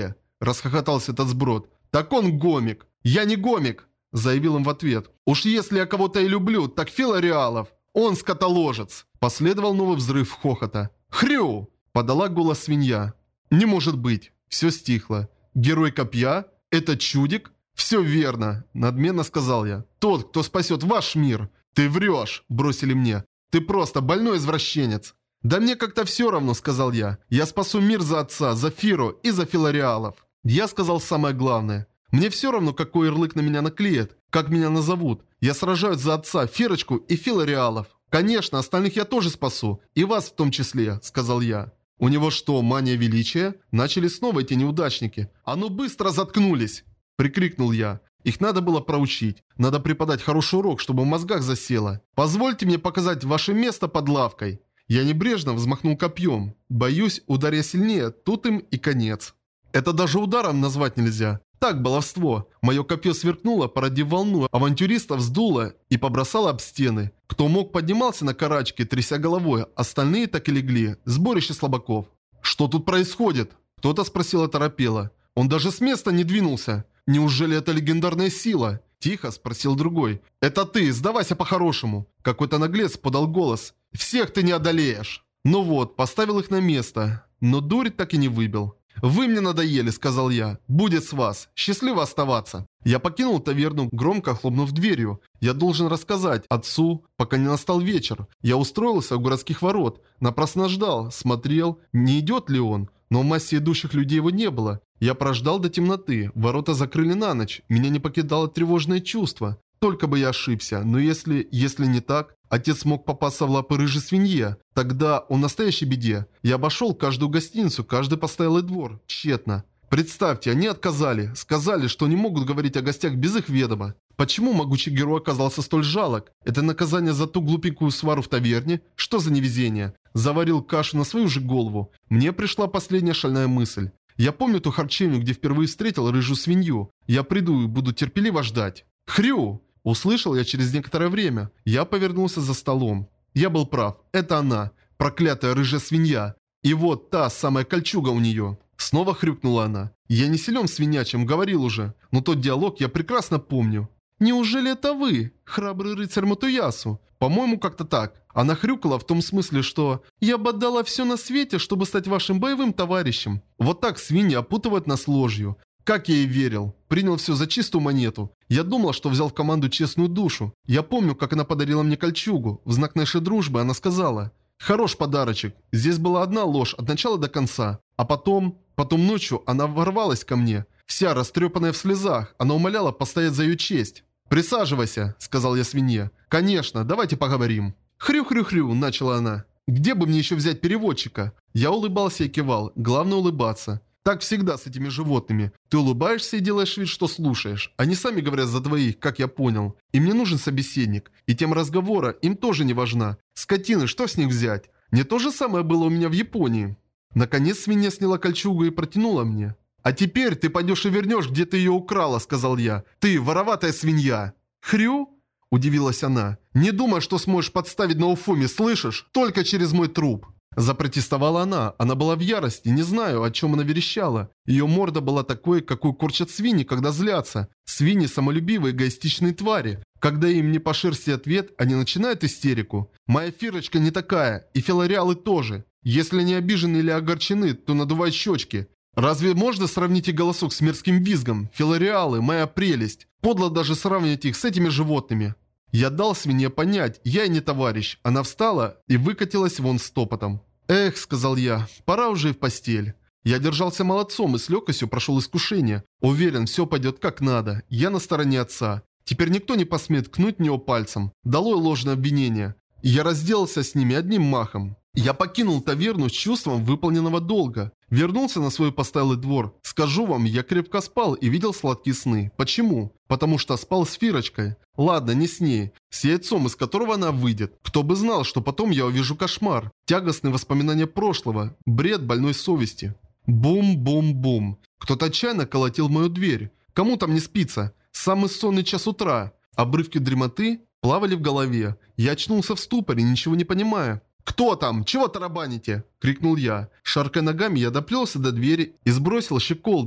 Speaker 1: расхохотался этот сброд. «Так он гомик!» «Я не гомик!» заявил им в ответ. «Уж если я кого-то и люблю, так Филореалов! Он скотоложец!» Последовал новый взрыв хохота. «Хрю!» подала голос свинья. «Не может быть!» Все стихло. «Герой копья? Это чудик?» «Все верно!» надменно сказал я. «Тот, кто спасет ваш мир!» «Ты врешь!» бросили мне. «Ты просто больной извращенец!» «Да мне как-то все равно», сказал я. «Я спасу мир за отца, за Фиру и за Филореалов». Я сказал самое главное. Мне все равно, какой ярлык на меня наклеят, как меня назовут. Я сражаюсь за отца, Фирочку и Филореалов. Конечно, остальных я тоже спасу. И вас в том числе, сказал я. У него что, мания величия? Начали снова эти неудачники. А ну быстро заткнулись! Прикрикнул я. Их надо было проучить. Надо преподать хороший урок, чтобы в мозгах засело. Позвольте мне показать ваше место под лавкой. Я небрежно взмахнул копьем. Боюсь, удар я сильнее, тут им и конец. Это даже ударом назвать нельзя. Так, баловство. Мое копье сверкнуло, породив волну, авантюристов сдуло и побросало об стены. Кто мог, поднимался на карачки, тряся головой, остальные так и легли. Сборище слабаков. «Что тут происходит?» Кто-то спросил оторопело. «Он даже с места не двинулся. Неужели это легендарная сила?» Тихо спросил другой. «Это ты, сдавайся по-хорошему!» Какой-то наглец подал голос. «Всех ты не одолеешь!» Ну вот, поставил их на место. Но дурь так и не выбил. «Вы мне надоели», — сказал я. «Будет с вас. Счастливо оставаться». Я покинул таверну, громко хлопнув дверью. Я должен рассказать отцу, пока не настал вечер. Я устроился у городских ворот. Напрасно ждал, смотрел, не идет ли он. Но в массе идущих людей его не было. Я прождал до темноты. Ворота закрыли на ночь. Меня не покидало тревожное чувство. Только бы я ошибся. Но если не так, отец мог попасться в лапы рыжей свинье. Тогда он в настоящей беде. Я обошел каждую гостиницу, каждый постоялый двор. Тщетно. Представьте, они отказали. Сказали, что не могут говорить о гостях без их ведома. Почему могучий герой оказался столь жалок? Это наказание за ту глупенькую свару в таверне? Что за невезение? Заварил кашу на свою же голову. Мне пришла последняя шальная мысль. Я помню ту харчевню, где впервые встретил рыжую свинью. Я приду и буду терпеливо ждать. Хрю! Услышал я через некоторое время. Я повернулся за столом. Я был прав. Это она. Проклятая рыжая свинья. И вот та самая кольчуга у нее. Снова хрюкнула она. Я не силен в свинячем, говорил уже. Но тот диалог я прекрасно помню. «Неужели это вы, храбрый рыцарь Мотоясу?» По-моему, как-то так. Она хрюкала в том смысле, что «я бы отдала все на свете, чтобы стать вашим боевым товарищем». Вот так свиньи опутывают нас ложью. Как я и верил. Принял все за чистую монету. Я думал, что взял в команду честную душу. Я помню, как она подарила мне кольчугу. В знак нашей дружбы она сказала: «Хорош подарочек». Здесь была одна ложь от начала до конца. А потом ночью она ворвалась ко мне. Вся растрепанная в слезах. Она умоляла постоять за ее честь. «Присаживайся», — сказал я свинье. «Конечно, давайте поговорим». «Хрю-хрю-хрю», — начала она. «Где бы мне еще взять переводчика?» Я улыбался и кивал. Главное улыбаться. Так всегда с этими животными. Ты улыбаешься и делаешь вид, что слушаешь. Они сами говорят за двоих, как я понял. Им не нужен собеседник. И тема разговора им тоже не важна. Скотины, что с них взять? Не то же самое было у меня в Японии. Наконец свинья сняла кольчугу и протянула мне. «А теперь ты пойдешь и вернешь, где ты ее украла», — сказал я. «Ты, вороватая свинья». «Хрю?» — удивилась она. «Не думай, что сможешь подставить Наофуми, слышишь? Только через мой труп». Запротестовала она. Она была в ярости, не знаю, о чем она верещала. Ее морда была такой, какую корчат свиньи, когда злятся. Свиньи самолюбивые, эгоистичные твари. Когда им не по шерсти ответ, они начинают истерику. Моя Фирочка не такая, и Филореалы тоже. Если они обижены или огорчены, то надувают щечки. Разве можно сравнить их голосок с мерзким визгом? Филореалы, моя прелесть. Подло даже сравнивать их с этими животными. Я дал свинье понять, я и не товарищ. Она встала и выкатилась вон стопотом. «Эх», — сказал я, — «пора уже и в постель». Я держался молодцом и с легкостью прошел искушение. Уверен, все пойдет как надо. Я на стороне отца. Теперь никто не посмеет ткнуть в него пальцем. Долой ложное обвинение. И я разделался с ними одним махом. Я покинул таверну с чувством выполненного долга. Вернулся на свой постоялый двор. Скажу вам, я крепко спал и видел сладкие сны. Почему? Потому что спал с Фирочкой. Ладно, не с ней. С яйцом, из которого она выйдет. Кто бы знал, что потом я увижу кошмар. Тягостные воспоминания прошлого. Бред больной совести. Бум-бум-бум. Кто-то отчаянно колотил в мою дверь. Кому там не спится? Самый сонный час утра. Обрывки дремоты плавали в голове. Я очнулся в ступоре, ничего не понимая. «Кто там? Чего тарабаните?» – крикнул я. Шаркая ногами, я доплелся до двери и сбросил щеколду.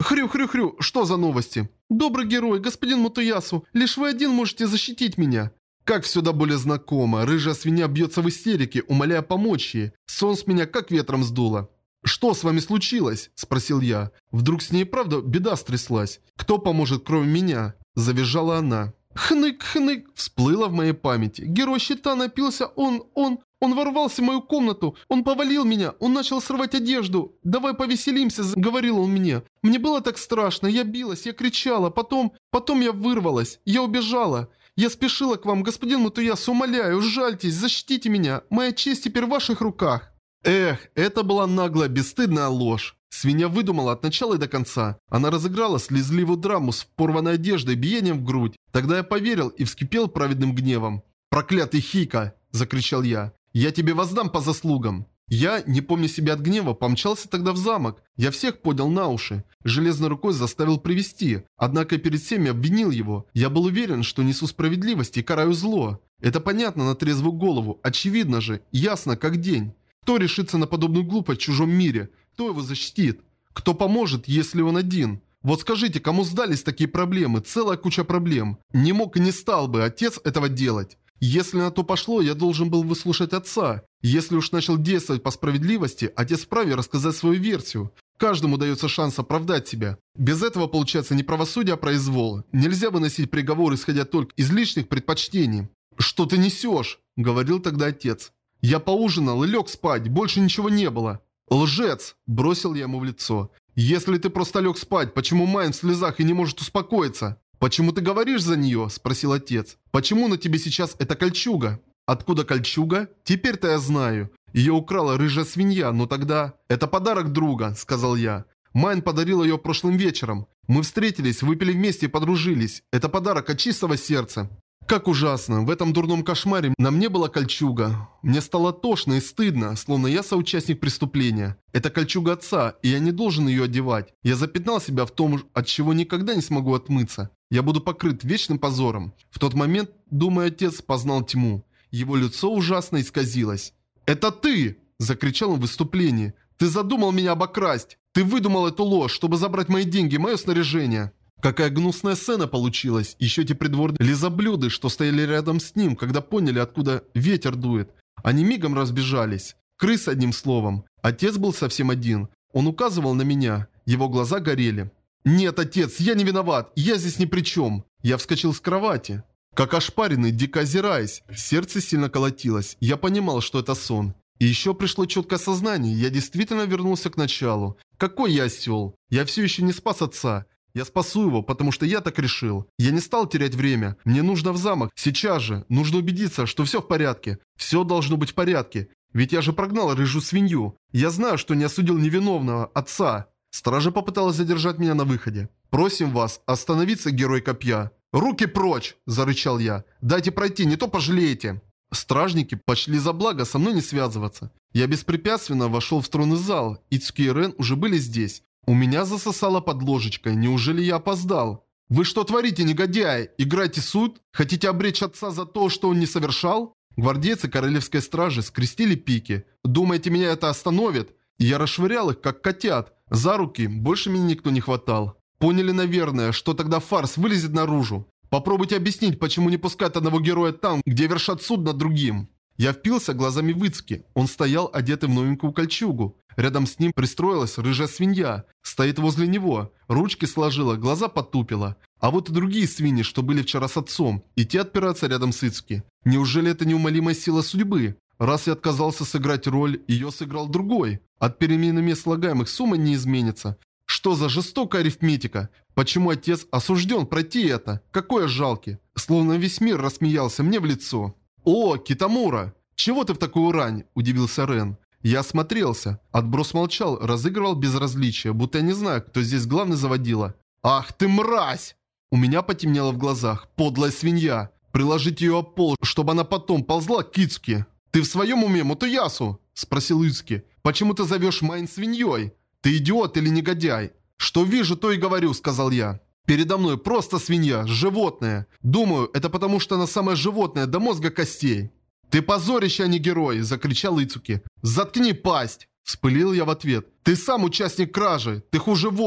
Speaker 1: Хрю-хрю-хрю, что за новости? Добрый герой, господин Мотоясу, лишь вы один можете защитить меня. Как все до боли знакомо, рыжая свинья бьется в истерике, умоляя помочь ей. Сон с меня как ветром сдуло. «Что с вами случилось?» – спросил я. Вдруг с ней правда беда стряслась. «Кто поможет, кроме меня?» – завизжала она. «Хнык-хнык!» – всплыло в моей памяти. «Герой щита напился, он ворвался в мою комнату, он повалил меня, он начал срывать одежду. Давай повеселимся», – говорил он мне. «Мне было так страшно, я билась, я кричала, потом я вырвалась, я убежала. Я спешила к вам, господин Мотоясу, умоляю, жальтесь, защитите меня, моя честь теперь в ваших руках». Эх, это была наглая, бесстыдная ложь. Свинья выдумала от начала и до конца. Она разыграла слезливую драму с порванной одеждой, биением в грудь. Тогда я поверил и вскипел праведным гневом. «Проклятый Хика!» – закричал я. «Я тебе воздам по заслугам!» Я, не помня себя от гнева, помчался тогда в замок. Я всех поднял на уши. Железной рукой заставил привести. Однако перед всеми обвинил его. Я был уверен, что несу справедливость и караю зло. Это понятно на трезвую голову. Очевидно же. Ясно, как день. Кто решится на подобную глупость в чужом мире? Кто его защитит? Кто поможет, если он один? Вот скажите, кому сдались такие проблемы? Целая куча проблем. Не мог и не стал бы отец этого делать. Если на то пошло, я должен был выслушать отца. Если уж начал действовать по справедливости, отец вправе рассказать свою версию. Каждому дается шанс оправдать себя. Без этого получается не правосудие, а произвол. Нельзя выносить приговор, исходя только из личных предпочтений. «Что ты несешь?» – говорил тогда отец. «Я поужинал и лег спать, больше ничего не было». «Лжец!» – бросил я ему в лицо. «Если ты просто лег спать, почему Майн в слезах и не может успокоиться?» «Почему ты говоришь за нее?» – спросил отец. «Почему на тебе сейчас эта кольчуга?» «Откуда кольчуга?» «Теперь-то я знаю. Ее украла рыжая свинья, но тогда...» «Это подарок друга», – сказал я. «Майн подарил ее прошлым вечером. Мы встретились, выпили вместе и подружились. Это подарок от чистого сердца». Как ужасно. В этом дурном кошмаре на мне была кольчуга. Мне стало тошно и стыдно, словно я соучастник преступления. Это кольчуга отца, и я не должен ее одевать. Я запятнал себя в том, от чего никогда не смогу отмыться. Я буду покрыт вечным позором. В тот момент, думаю, отец познал тьму. Его лицо ужасно исказилось. «Это ты!» – закричал он в выступлении. «Ты задумал меня обокрасть! Ты выдумал эту ложь, чтобы забрать мои деньги, мое снаряжение!» Какая гнусная сцена получилась. Еще эти придворные лизоблюды, что стояли рядом с ним, когда поняли, откуда ветер дует. Они мигом разбежались. Крыс, одним словом. Отец был совсем один. Он указывал на меня. Его глаза горели. «Нет, отец, я не виноват. Я здесь ни при чем». Я вскочил с кровати. Как ошпаренный, дико озираясь. Сердце сильно колотилось. Я понимал, что это сон. И еще пришло четкое сознание. Я действительно вернулся к началу. Какой я осел. Я все еще не спас отца. Я спасу его, потому что я так решил. Я не стал терять время. Мне нужно в замок. Сейчас же. Нужно убедиться, что все в порядке. Все должно быть в порядке. Ведь я же прогнал рыжую свинью. Я знаю, что не осудил невиновного отца. Стража попыталась задержать меня на выходе. «Просим вас остановиться, герой копья». «Руки прочь!» – зарычал я. «Дайте пройти, не то пожалеете». Стражники почли за благо со мной не связываться. Я беспрепятственно вошел в тронный зал. Ицуки и Рен уже были здесь. У меня засосало под ложечкой. Неужели я опоздал? «Вы что творите, негодяи? Играете суд? Хотите обречь отца за то, что он не совершал?» Гвардейцы королевской стражи скрестили пики. «Думаете, меня это остановит?» И я расшвырял их, как котят. За руки больше меня никто не хватал. Поняли, наверное, что тогда фарс вылезет наружу. Попробуйте объяснить, почему не пускают одного героя там, где вершат суд над другим. Я впился глазами в Ицуки. Он стоял, одетый в новенькую кольчугу. Рядом с ним пристроилась рыжая свинья. Стоит возле него. Ручки сложила, глаза потупила. А вот и другие свиньи, что были вчера с отцом. И те отпираются рядом с Ицуки. Неужели это неумолимая сила судьбы? Раз я отказался сыграть роль, ее сыграл другой. От перемены мест слагаемых сумма не изменится. Что за жестокая арифметика? Почему отец осужден пройти это? Какой я жалкий. Словно весь мир рассмеялся мне в лицо. «О, Китамура! Чего ты в такую рань?» – удивился Рен. Я осмотрелся. Отброс молчал, разыгрывал безразличие, будто я не знаю, кто здесь главный заводила. «Ах ты мразь!» У меня потемнело в глазах. Подлая свинья. Приложить ее об пол, чтобы она потом ползла к Ицуки. «Ты в своем уме, Мотоясу?» – спросил Ицуки. «Почему ты зовешь Майн свиньей? Ты идиот или негодяй?» «Что вижу, то и говорю», – сказал я. «Передо мной просто свинья, животное. Думаю, это потому, что она самое животное до мозга костей». «Ты позорище, а не герой!» – закричал Ицуки. «Заткни пасть!» – вспылил я в ответ. «Ты сам участник кражи! Ты хуже вора!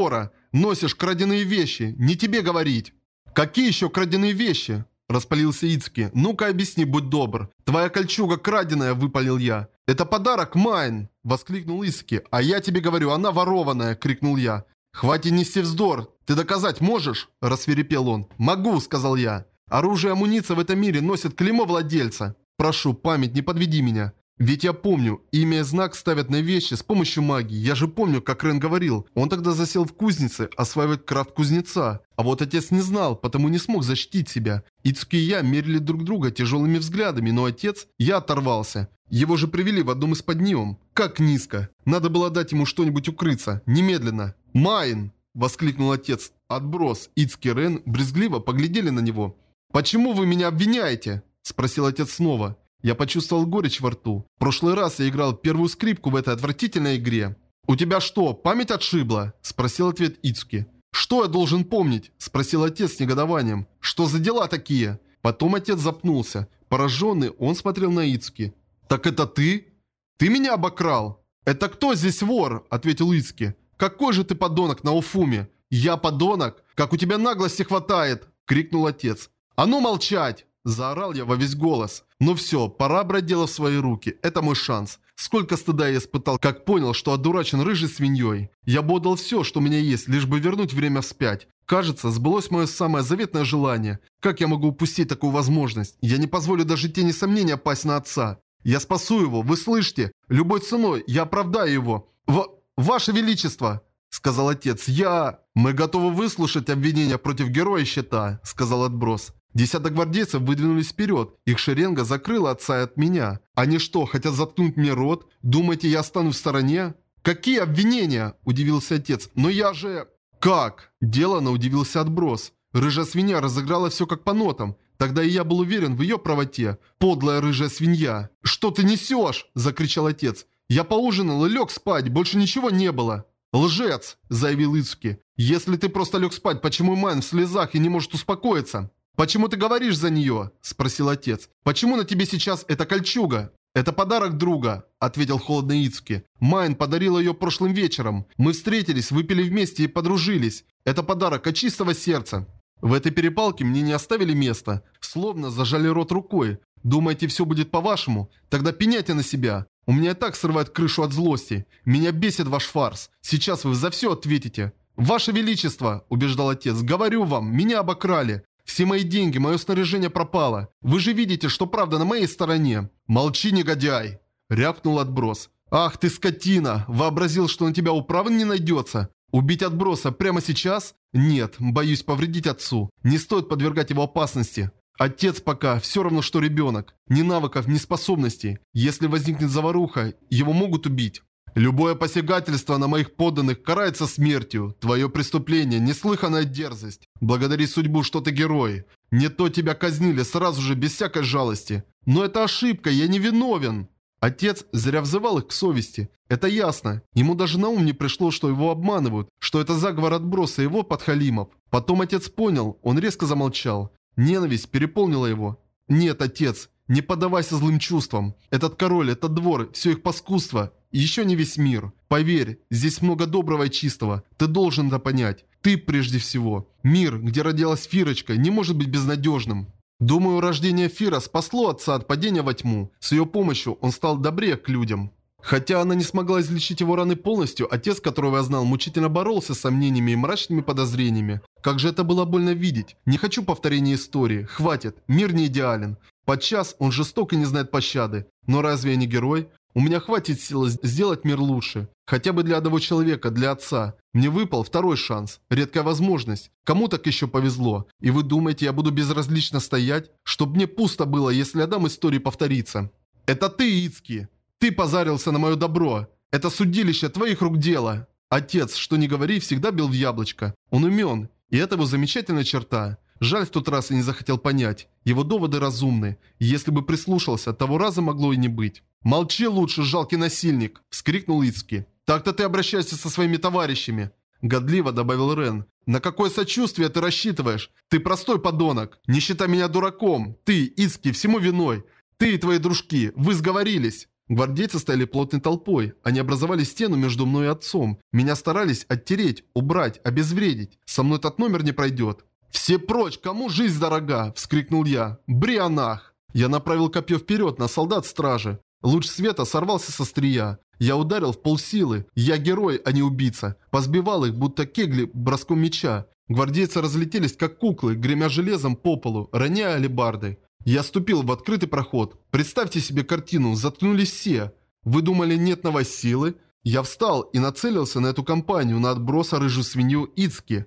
Speaker 1: Носишь краденые вещи. Не тебе говорить. Какие еще краденые вещи? Распалился Ицки. Ну-ка объясни, будь добр. Твоя кольчуга краденая, выпалил я. Это подарок Майн, воскликнул Ицки. А я тебе говорю, она ворованная, крикнул я. Хватит нести вздор. Ты доказать можешь? Рассвирепел он. Могу, сказал я. Оружие и амуниция в этом мире носят клеймо владельца. Прошу, память, не подведи меня. Ведь я помню, имя и знак ставят на вещи с помощью магии. Я же помню, как Рен говорил. Он тогда засел в кузнице, осваивать крафт кузнеца. А вот отец не знал, потому не смог защитить себя. Ицуки и я мерили друг друга тяжелыми взглядами, но отец, я оторвался. Его же привели в одном из поднимов. Как низко. Надо было дать ему что-нибудь укрыться. Немедленно. «Майн!» – воскликнул отец. Отброс. Ицуки и Рен брезгливо поглядели на него. «Почему вы меня обвиняете?» – спросил отец снова. Я почувствовал горечь во рту. В прошлый раз я играл первую скрипку в этой отвратительной игре. «У тебя что, память отшибла?» – спросил ответ Ицуки. «Что я должен помнить?» – спросил отец с негодованием. «Что за дела такие?» Потом отец запнулся. Пораженный, он смотрел на Ицуки. «Так это ты? Ты меня обокрал?» «Это кто здесь вор?» – ответил Ицуки. «Какой же ты подонок, Наофуми?» «Я подонок? Как у тебя наглости хватает!» – крикнул отец. «А ну молчать!» – заорал я во весь голос. «Ну все, пора брать дело в свои руки. Это мой шанс. Сколько стыда я испытал, как понял, что одурачен рыжей свиньей. Я бы отдал все, что у меня есть, лишь бы вернуть время вспять. Кажется, сбылось мое самое заветное желание. Как я могу упустить такую возможность? Я не позволю даже тени сомнения пасть на отца. Я спасу его, вы слышите? Любой ценой я оправдаю его. Ваше Величество!» — сказал отец. «Мы готовы выслушать обвинения против героя щита», — сказал отброс. Десяток гвардейцев выдвинулись вперед. Их шеренга закрыла отца от меня. Они что, хотят заткнуть мне рот? Думаете, я останусь в стороне? «Какие обвинения?» – удивился отец. «Но я же...» «Как?» – делано удивился отброс. Рыжая свинья разыграла все как по нотам. Тогда и я был уверен в ее правоте. Подлая рыжая свинья. «Что ты несешь?» – закричал отец. «Я поужинал и лег спать, больше ничего не было». «Лжец!» – заявил Ицуки. «Если ты просто лег спать, почему Майн в слезах и не может успокоиться?» «Почему ты говоришь за нее?» – спросил отец. «Почему на тебе сейчас эта кольчуга?» «Это подарок друга», – ответил холодно Ицуки. «Майн подарил ее прошлым вечером. Мы встретились, выпили вместе и подружились. Это подарок от чистого сердца». В этой перепалке мне не оставили места. Словно зажали рот рукой. «Думаете, все будет по-вашему? Тогда пеняйте на себя. У меня и так срывает крышу от злости. Меня бесит ваш фарс. Сейчас вы за все ответите». «Ваше Величество», – убеждал отец, – «говорю вам, меня обокрали. Все мои деньги, мое снаряжение пропало. Вы же видите, что правда на моей стороне». «Молчи, негодяй!» – рявкнул отброс. «Ах ты скотина! Вообразил, что на тебя управы не найдется? Убить отброса прямо сейчас? Нет, боюсь повредить отцу. Не стоит подвергать его опасности. Отец пока все равно, что ребенок. Ни навыков, ни способностей. Если возникнет заваруха, его могут убить. Любое посягательство на моих подданных карается смертью. Твое преступление – неслыханная дерзость. Благодари судьбу, что ты герой. Не то тебя казнили сразу же, без всякой жалости. Но это ошибка, я не виновен». Отец зря взывал их к совести. Это ясно. Ему даже на ум не пришло, что его обманывают, что это заговор отброса его подхалимов. Потом отец понял, он резко замолчал. Ненависть переполнила его. «Нет, отец, не поддавайся злым чувствам. Этот король, этот двор, все их паскудство. Еще не весь мир. Поверь, здесь много доброго и чистого. Ты должен это понять. Ты прежде всего. Мир, где родилась Фирочка, не может быть безнадежным». Думаю, рождение Фира спасло отца от падения во тьму. С ее помощью он стал добрее к людям. Хотя она не смогла излечить его раны полностью, отец, которого я знал, мучительно боролся с сомнениями и мрачными подозрениями. Как же это было больно видеть. Не хочу повторения истории. Хватит. Мир не идеален. Подчас он жесток и не знает пощады. Но разве я не герой? У меня хватит силы сделать мир лучше. Хотя бы для одного человека, для отца. Мне выпал второй шанс. Редкая возможность. Кому так еще повезло? И вы думаете, я буду безразлично стоять? Чтоб мне пусто было, если отдам истории повториться. Это ты, Ицуки. Ты позарился на мое добро. Это судилище твоих рук дело. Отец, что ни говори, всегда бил в яблочко. Он умен. И это его замечательная черта. Жаль, в тот раз я не захотел понять. Его доводы разумны. И если бы прислушался, того раза могло и не быть. «Молчи лучше, жалкий насильник!» – вскрикнул Ицуки. «Так-то ты обращаешься со своими товарищами!» Годливо добавил Рен. «На какое сочувствие ты рассчитываешь? Ты простой подонок! Не считай меня дураком! Ты, Ицуки, всему виной! Ты и твои дружки, вы сговорились!» Гвардейцы стояли плотной толпой. Они образовали стену между мной и отцом. Меня старались оттереть, убрать, обезвредить. Со мной этот номер не пройдет. «Все прочь! Кому жизнь дорога?» – вскрикнул я. «Брианах!» Я направил копье вперед на солдат стражи. Луч света сорвался со острия. Я ударил в полсилы. Я герой, а не убийца. Позбивал их, будто кегли броском меча. Гвардейцы разлетелись, как куклы, гремя железом по полу, роняя алебарды. Я ступил в открытый проход. Представьте себе картину, заткнулись все. Вы думали, нет на вас силы? Я встал и нацелился на эту компанию, на отброса рыжую свинью Ицки.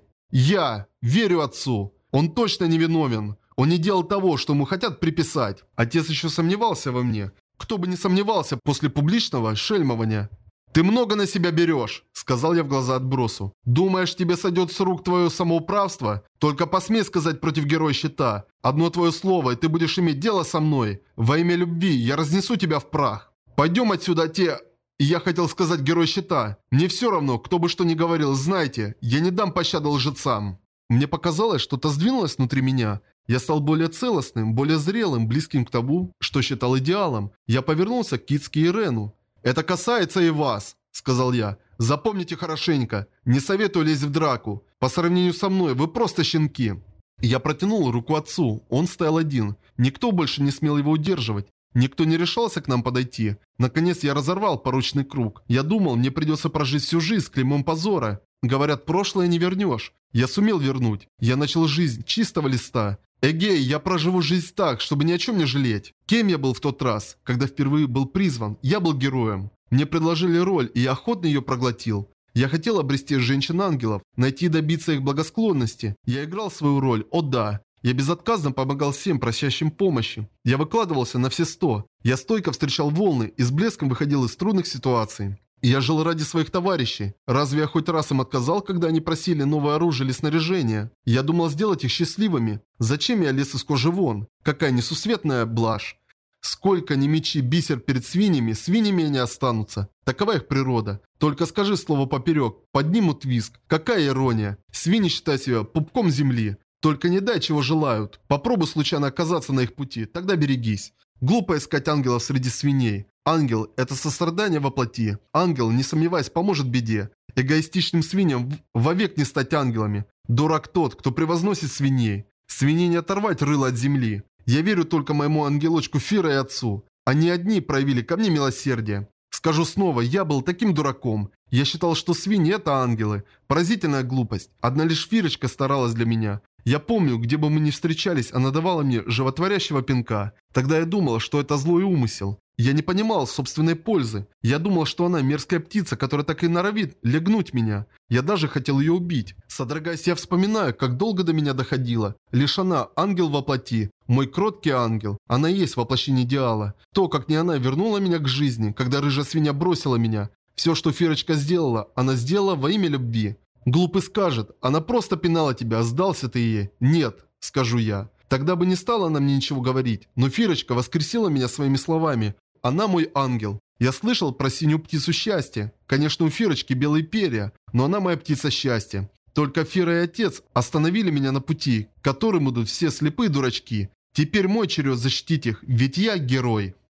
Speaker 1: Я верю отцу. Он точно не виновен. Он не делал того, что ему хотят приписать. Отец еще сомневался во мне. Кто бы не сомневался после публичного шельмования. «Ты много на себя берешь», — сказал я в глаза отбросу. «Думаешь, тебе сойдет с рук твое самоуправство? Только посмей сказать против героя щита. Одно твое слово, и ты будешь иметь дело со мной. Во имя любви я разнесу тебя в прах. Пойдем отсюда, те...» Я хотел сказать герой щита. Мне все равно, кто бы что ни говорил, знайте, я не дам пощады лжецам. Мне показалось, что-то сдвинулось внутри меня. Я стал более целостным, более зрелым, близким к тому, что считал идеалом. Я повернулся к Китске и Рену. «Это касается и вас», — сказал я. «Запомните хорошенько. Не советую лезть в драку. По сравнению со мной, вы просто щенки». Я протянул руку отцу. Он стоял один. Никто больше не смел его удерживать. Никто не решался к нам подойти. Наконец я разорвал порочный круг. Я думал, мне придется прожить всю жизнь с клеймом позора. Говорят, прошлое не вернешь. Я сумел вернуть. Я начал жизнь чистого листа. Эгей, я проживу жизнь так, чтобы ни о чем не жалеть. Кем я был в тот раз, когда впервые был призван? Я был героем. Мне предложили роль, и я охотно ее проглотил. Я хотел обрести женщин-ангелов, найти и добиться их благосклонности. Я играл свою роль, о да. Я безотказно помогал всем просящим помощи. Я выкладывался на все 100. Я стойко встречал волны и с блеском выходил из трудных ситуаций. Я жил ради своих товарищей. Разве я хоть раз им отказал, когда они просили новое оружие или снаряжение? Я думал сделать их счастливыми. Зачем я лез из кожи вон? Какая несусветная блажь. Сколько ни мечи бисер перед свиньями, свиньями они останутся. Такова их природа. Только скажи слово поперек, поднимут визг. Какая ирония. Свиньи считают себя пупком земли. Только не дай, чего желают. Попробуй случайно оказаться на их пути, тогда берегись. Глупо искать ангелов среди свиней. Ангел – это сострадание во плоти. Ангел, не сомневаясь, поможет беде. Эгоистичным свиньям вовек не стать ангелами. Дурак тот, кто превозносит свиней. Свиней не оторвать рыло от земли. Я верю только моему ангелочку Фира и отцу. Они одни проявили ко мне милосердие. Скажу снова, я был таким дураком. Я считал, что свиньи – это ангелы. Поразительная глупость. Одна лишь Фирочка старалась для меня. Я помню, где бы мы ни встречались, она давала мне животворящего пинка. Тогда я думал, что это злой умысел. Я не понимал собственной пользы. Я думал, что она мерзкая птица, которая так и норовит легнуть меня. Я даже хотел ее убить. Содрогаясь, я вспоминаю, как долго до меня доходило. Лишь она – ангел во плоти. Мой кроткий ангел. Она и есть воплощение идеала. То, как не она вернула меня к жизни, когда рыжая свинья бросила меня. Все, что Фирочка сделала, она сделала во имя любви. Глупый скажет, она просто пинала тебя, а сдался ты ей. Нет, скажу я. Тогда бы не стала она мне ничего говорить. Но Фирочка воскресила меня своими словами. Она мой ангел. Я слышал про синюю птицу счастья. Конечно, у Фирочки белые перья, но она моя птица счастья. Только Фира и отец остановили меня на пути, к которым идут все слепые дурачки. Теперь мой черед защитить их, ведь я герой.